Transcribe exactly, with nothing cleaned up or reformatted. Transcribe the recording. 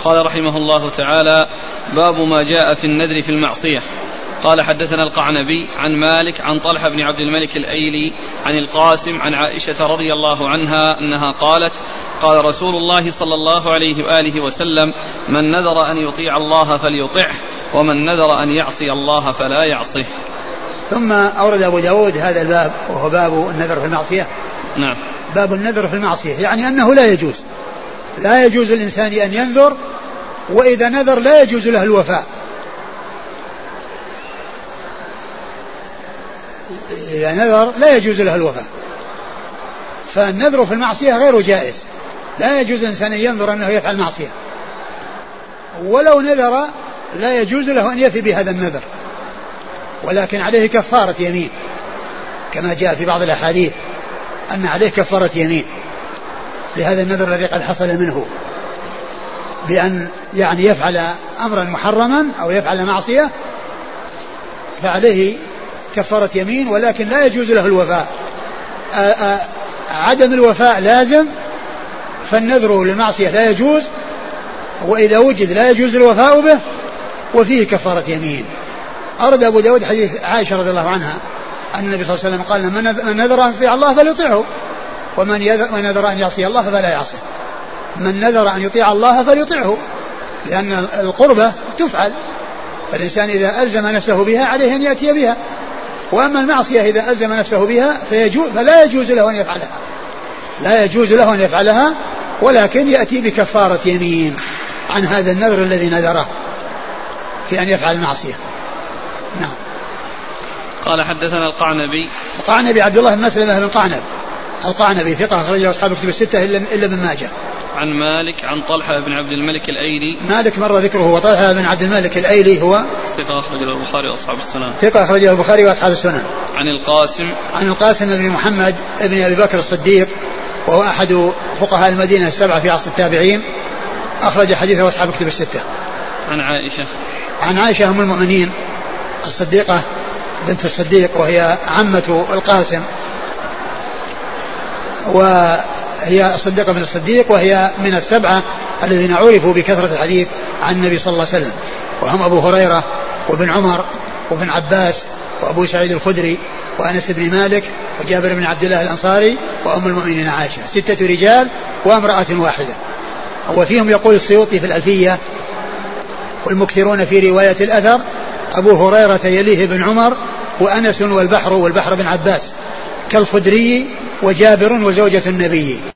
قال رحمه الله تعالى: باب ما جاء في النذر في المعصية. قال: حدثنا القعنبي عن مالك عن طلحة بن عبد الملك الأيلي عن القاسم عن عائشة رضي الله عنها أنها قالت: قال رسول الله صلى الله عليه وآله وسلم: من نذر أن يطيع الله فليطعه، ومن نذر أن يعصي الله فلا يعصه. ثم أورد أبو داود هذا الباب وهو باب النذر في المعصية. نعم. باب النذر في المعصية يعني أنه لا يجوز لا يجوز الإنسان أن ينذر، وإذا نذر لا يجوز له الوفاء. إذا نذر لا يجوز له الوفاء، فالنذر في المعصية غير جائز. لا يجوز الإنسان أن ينذر أنه يفعل معصية، ولو نذر لا يجوز له أن يفي بهذا النذر، ولكن عليه كفارة يمين كما جاء في بعض الأحاديث أن عليه كفارة يمين لهذا النذر الذي قد حصل منه، بأن يعني يفعل أمرا محرما أو يفعل معصية فعليه كفارة يمين، ولكن لا يجوز له الوفاء. آآ آآ عدم الوفاء لازم، فالنذر للمعصية لا يجوز، وإذا وجد لا يجوز الوفاء به، وفيه كفارة يمين. أرد أبو داود حديث عائشة رضي الله عنها أن النبي صلى الله عليه وسلم قال: من نذر أن يطيع الله فليطيعه، ومن نذر أن يعصي الله فلا يعصيه. من نذر أن يطيع الله فليطيعه، لأن القربة تفعل، فالإنسان إذا ألزم نفسه بها عليه أن يأتي بها، وأما المعصية إذا ألزم نفسه بها فلا يجوز له أن يفعلها لا يجوز له أن يفعلها ولكن يأتي بكفارة يمين عن هذا النذر الذي نذره في أن يفعل المعصية. نعم. قال: حدثنا القعنبي. القعنبي عبد الله بن مسلمة بن قعنب القعنبي ثقة أخرجه أصحاب الكتب الستة إلا ابن ماجه. عن مالك عن طلحة بن عبد الملك الأيلي. مالك مر ذكره، وطلحة بن عبد الملك الأيلي هو ثقة أخرجه البخاري وأصحاب السنن. ثقة أخرجه البخاري وأصحاب السنن. عن القاسم عن القاسم بن محمد ابن أبي بكر الصديق، وهو أحد فقهاء المدينة السبعة في عصر التابعين، أخرج حديثه أصحاب الكتب الستة. عن عائشة عن عائشة أم المؤمنين الصديقة بنت الصديق، وهي عمة القاسم، وهي الصديقة بنت الصديق، وهي من السبعة الذين عرفوا بكثرة الحديث عن النبي صلى الله عليه وسلم، وهم أبو هريرة وابن عمر وابن عباس وأبو سعيد الخدري وأنس بن مالك وجابر بن عبد الله الأنصاري وأم المؤمنين عائشة، ستة رجال وامرأة واحدة. وفيهم يقول السيوطي في الألفية: والمكثرون في رواية الأثر أبو هريرة يليه بن عمر وأنس والبحر والبحر بن عباس كالخدري وجابر وزوجة النبي.